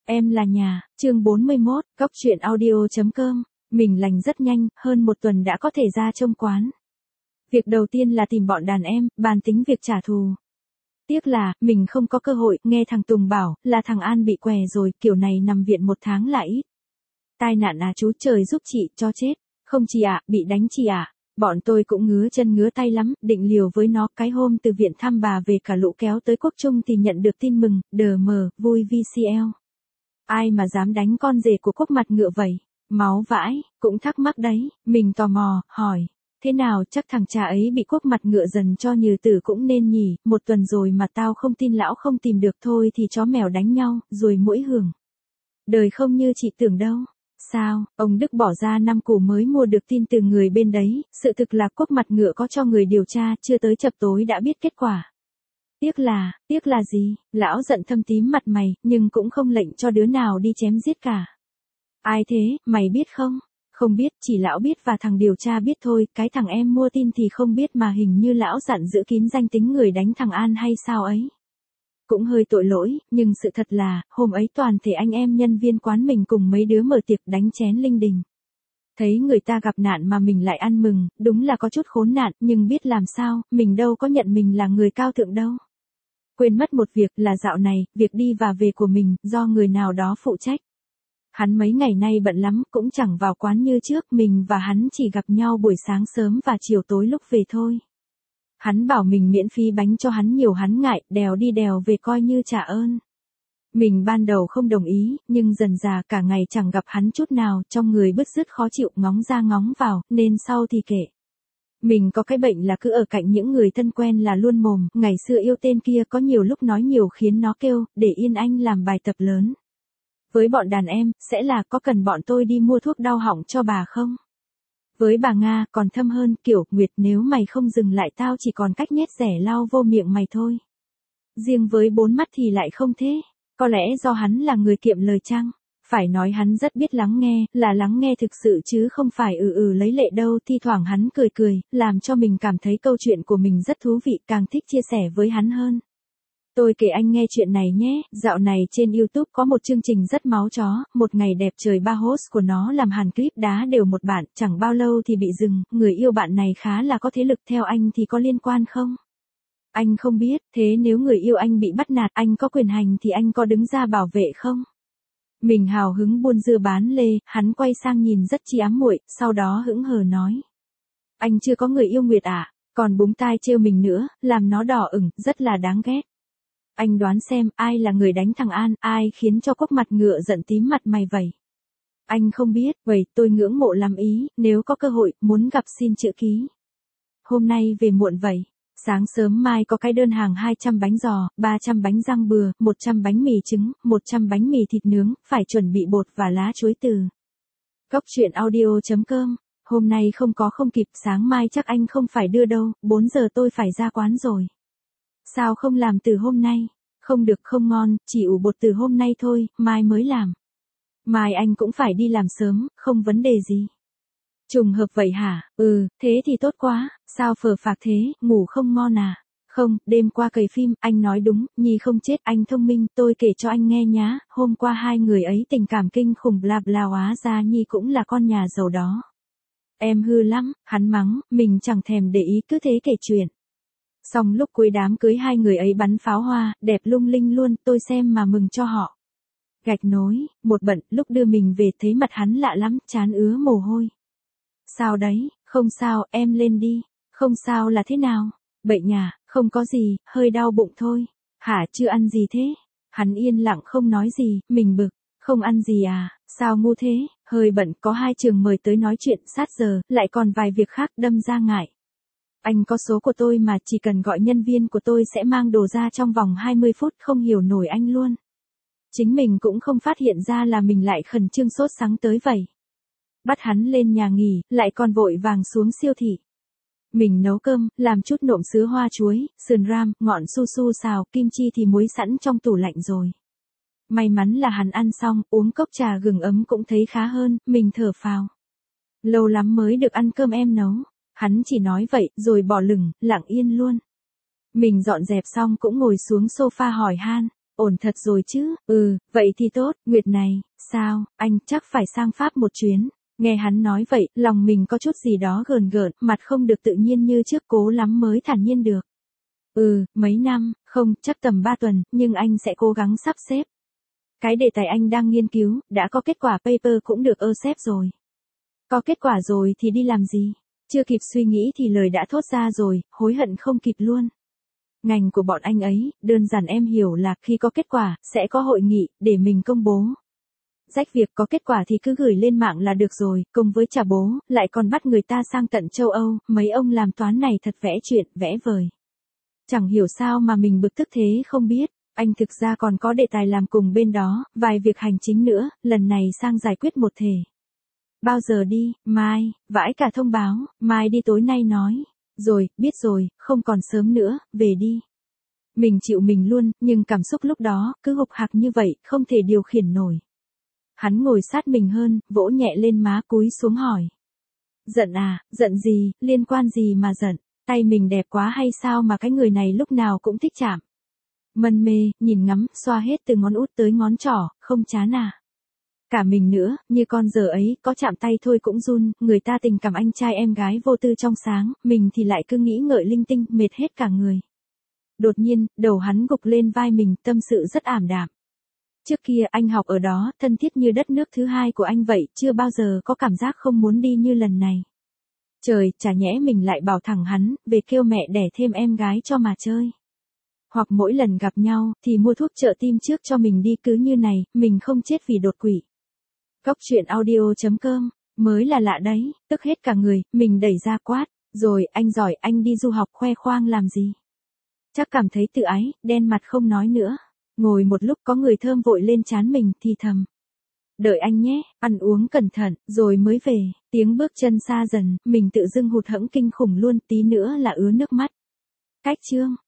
Em là nhà, chương 41, Cóc truyện audio.com. Mình lành rất nhanh, hơn một tuần đã có thể ra trông quán. Việc đầu tiên là tìm bọn đàn em, bàn tính việc trả thù. Tiếc là, mình không có cơ hội, nghe thằng Tùng bảo, là thằng An bị què rồi, kiểu này nằm viện 1 tháng là ít. Tai nạn à chú, trời giúp chị, cho chết. Không chị ạ, bị đánh chị ạ. Bọn tôi cũng ngứa chân ngứa tay lắm, định liều với nó. Cái hôm từ viện thăm bà về cả lũ kéo tới Quốc Trung thì nhận được tin mừng, đờ mờ, vui VCL. Ai mà dám đánh con rể của Quốc Mặt Ngựa vậy? Máu vãi, cũng thắc mắc đấy, mình tò mò, hỏi. Thế nào, chắc thằng cha ấy bị Quốc Mặt Ngựa dần cho như tử cũng nên nhỉ, 1 tuần rồi mà tao không tin lão không tìm được, thôi thì chó mèo đánh nhau, rồi mũi hưởng. Đời không như chị tưởng đâu. Sao, ông Đức bỏ ra 5 củ mới mua được tin từ người bên đấy, sự thực là Quốc Mặt Ngựa có cho người điều tra, chưa tới chập tối đã biết kết quả. Tiếc là gì? Lão giận thâm tím mặt mày, nhưng cũng không lệnh cho đứa nào đi chém giết cả. Ai thế, mày biết không? Không biết, chỉ lão biết và thằng điều tra biết thôi, cái thằng em mua tin thì không biết mà hình như lão dặn giữ kín danh tính người đánh thằng An hay sao ấy. Cũng hơi tội lỗi, nhưng sự thật là, hôm ấy toàn thể anh em nhân viên quán mình cùng mấy đứa mở tiệc đánh chén linh đình. Thấy người ta gặp nạn mà mình lại ăn mừng, đúng là có chút khốn nạn, nhưng biết làm sao, mình đâu có nhận mình là người cao thượng đâu. Quên mất một việc là dạo này, việc đi và về của mình, do người nào đó phụ trách. Hắn mấy ngày nay bận lắm, cũng chẳng vào quán như trước, mình và hắn chỉ gặp nhau buổi sáng sớm và chiều tối lúc về thôi. Hắn bảo mình miễn phí bánh cho hắn nhiều, hắn ngại, đèo đi đèo về coi như trả ơn. Mình ban đầu không đồng ý, nhưng dần dà cả ngày chẳng gặp hắn chút nào, trong người bứt rứt khó chịu, ngóng ra ngóng vào, nên sau thì kệ. Mình có cái bệnh là cứ ở cạnh những người thân quen là luôn mồm, ngày xưa yêu tên kia có nhiều lúc nói nhiều khiến nó kêu, để yên anh làm bài tập lớn. Với bọn đàn em, sẽ là có cần bọn tôi đi mua thuốc đau họng cho bà không? Với bà Nga, còn thâm hơn, kiểu, Nguyệt nếu mày không dừng lại tao chỉ còn cách nhét rẻ lau vô miệng mày thôi. Riêng với 4 mắt thì lại không thế, có lẽ do hắn là người kiệm lời chăng? Phải nói hắn rất biết lắng nghe, là lắng nghe thực sự chứ không phải lấy lệ đâu, thi thoảng hắn cười, làm cho mình cảm thấy câu chuyện của mình rất thú vị, càng thích chia sẻ với hắn hơn. Tôi kể anh nghe chuyện này nhé, dạo này trên YouTube có một chương trình rất máu chó, một ngày đẹp trời, 3 host của nó làm hàn clip đá đều một bạn, chẳng bao lâu thì bị dừng, người yêu bạn này khá là có thế lực, theo anh thì có liên quan không? Anh không biết, thế nếu người yêu anh bị bắt nạt, anh có quyền hành thì anh có đứng ra bảo vệ không? Mình hào hứng buôn dưa bán lê, hắn quay sang nhìn rất chi ám muội, sau đó hững hờ nói. Anh chưa có người yêu Nguyệt à, còn búng tai trêu mình nữa, làm nó đỏ ửng, rất là đáng ghét. Anh đoán xem, ai là người đánh thằng An, ai khiến cho Quốc Mặt Ngựa giận tím mặt mày vậy? Anh không biết, vậy tôi ngưỡng mộ lắm ý, nếu có cơ hội, muốn gặp xin chữ ký. Hôm nay về muộn vậy. Sáng sớm mai có cái đơn hàng 200 bánh giò, 300 bánh rang bừa, 100 bánh mì trứng, 100 bánh mì thịt nướng, phải chuẩn bị bột và lá chuối từ. Cóc truyện audio.com. Hôm nay không kịp, sáng mai chắc anh không phải đưa đâu, 4 giờ tôi phải ra quán rồi. Sao không làm từ hôm nay? Không được, không ngon, chỉ ủ bột từ hôm nay thôi, mai mới làm. Mai anh cũng phải đi làm sớm, không vấn đề gì. Trùng hợp vậy hả? Thế thì tốt quá, sao phờ phạc thế, ngủ không ngon à? Không, đêm qua cày phim, anh nói đúng, Nhi không chết, anh thông minh, tôi kể cho anh nghe nhá, hôm qua hai người ấy tình cảm kinh khủng, bla bla, hóa ra Nhi cũng là con nhà giàu đó. Em hư lắm, hắn mắng, mình chẳng thèm để ý, cứ thế kể chuyện. Xong lúc cuối đám cưới hai người ấy bắn pháo hoa, đẹp lung linh luôn, tôi xem mà mừng cho họ. Gạch nối, một bận, lúc đưa mình về thấy mặt hắn lạ lắm, trán ứa mồ hôi. Sao đấy, không sao, em lên đi. Không sao là thế nào? Bệnh à, không có gì, hơi đau bụng thôi. Hả, chưa ăn gì thế? Hắn yên lặng không nói gì, mình bực. Không ăn gì à, sao ngu thế? Hơi bận, có 2 trường mời tới nói chuyện sát giờ, lại còn vài việc khác, đâm ra ngại. Anh có số của tôi mà, chỉ cần gọi nhân viên của tôi sẽ mang đồ ra trong vòng 20 phút, không hiểu nổi anh luôn. Chính mình cũng không phát hiện ra là mình lại khẩn trương sốt sắng tới vậy. Bắt hắn lên nhà nghỉ, lại còn vội vàng xuống siêu thị. Mình nấu cơm, làm chút nộm sứa hoa chuối, sườn ram, ngọn su su xào, kim chi thì muối sẵn trong tủ lạnh rồi. May mắn là hắn ăn xong, uống cốc trà gừng ấm cũng thấy khá hơn, mình thở phào. Lâu lắm mới được ăn cơm em nấu. Hắn chỉ nói vậy, rồi bỏ lửng, lặng yên luôn. Mình dọn dẹp xong cũng ngồi xuống sofa hỏi han. ổn thật rồi chứ, vậy thì tốt, Nguyệt này, sao, anh chắc phải sang Pháp một chuyến. Nghe hắn nói vậy, lòng mình có chút gì đó gờn gợn, mặt không được tự nhiên như trước, cố lắm mới thản nhiên được. Mấy năm, không, chắc tầm 3 tuần, nhưng anh sẽ cố gắng sắp xếp. Cái đề tài anh đang nghiên cứu, đã có kết quả paper cũng được accept rồi. Có kết quả rồi thì đi làm gì? Chưa kịp suy nghĩ thì lời đã thốt ra rồi, hối hận không kịp luôn. Ngành của bọn anh ấy, đơn giản em hiểu là khi có kết quả, sẽ có hội nghị, để mình công bố. Rách việc có kết quả thì cứ gửi lên mạng là được rồi, công với trả bố, lại còn bắt người ta sang tận châu Âu, mấy ông làm toán này thật vẽ chuyện, vẽ vời. Chẳng hiểu sao mà mình bực tức thế không biết, anh thực ra còn có đề tài làm cùng bên đó, vài việc hành chính nữa, lần này sang giải quyết một thể. Bao giờ đi, mai, vãi cả thông báo, mai đi tối nay nói. Rồi, biết rồi, không còn sớm nữa, về đi. Mình chịu mình luôn, nhưng cảm xúc lúc đó, cứ hục hạc như vậy, không thể điều khiển nổi. Hắn ngồi sát mình hơn, vỗ nhẹ lên má cúi xuống hỏi. Giận à, giận gì, liên quan gì mà giận, tay mình đẹp quá hay sao mà cái người này lúc nào cũng thích chạm. Mân mê, nhìn ngắm, xoa hết từ ngón út tới ngón trỏ, không chán à. Cả mình nữa, như con giờ ấy, có chạm tay thôi cũng run, người ta tình cảm anh trai em gái vô tư trong sáng, mình thì lại cứ nghĩ ngợi linh tinh, mệt hết cả người. Đột nhiên, đầu hắn gục lên vai mình, tâm sự rất ảm đạm. Trước kia anh học ở đó, thân thiết như đất nước thứ hai của anh vậy, chưa bao giờ có cảm giác không muốn đi như lần này. Trời, chả nhẽ mình lại bảo thẳng hắn, về kêu mẹ đẻ thêm em gái cho mà chơi. Hoặc mỗi lần gặp nhau, thì mua thuốc trợ tim trước cho mình đi, cứ như này, mình không chết vì đột quỵ. Góc truyện audio.com, mới là lạ đấy, tức hết cả người, mình đẩy ra quát, rồi, anh giỏi, anh đi du học khoe khoang làm gì? Chắc cảm thấy tự ái, đen mặt không nói nữa. Ngồi một lúc có người thơm vội lên trán mình, thì thầm. Đợi anh nhé, ăn uống cẩn thận, rồi mới về, tiếng bước chân xa dần, mình tự dưng hụt hẫng kinh khủng luôn, tí nữa là ứa nước mắt. Cách chương.